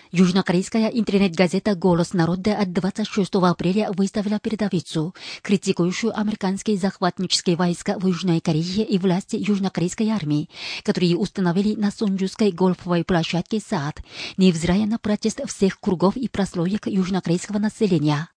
Южнокорейская интернет-газета «Голос народа» от 26 апреля выставила передовицу, критикующую американские захватнические войска в Южной Корее и власти южнокорейской армии, которые установили на Сонджуской гольфовой площадке САД, невзирая на протест всех кругов и прослоек южнокорейского населения.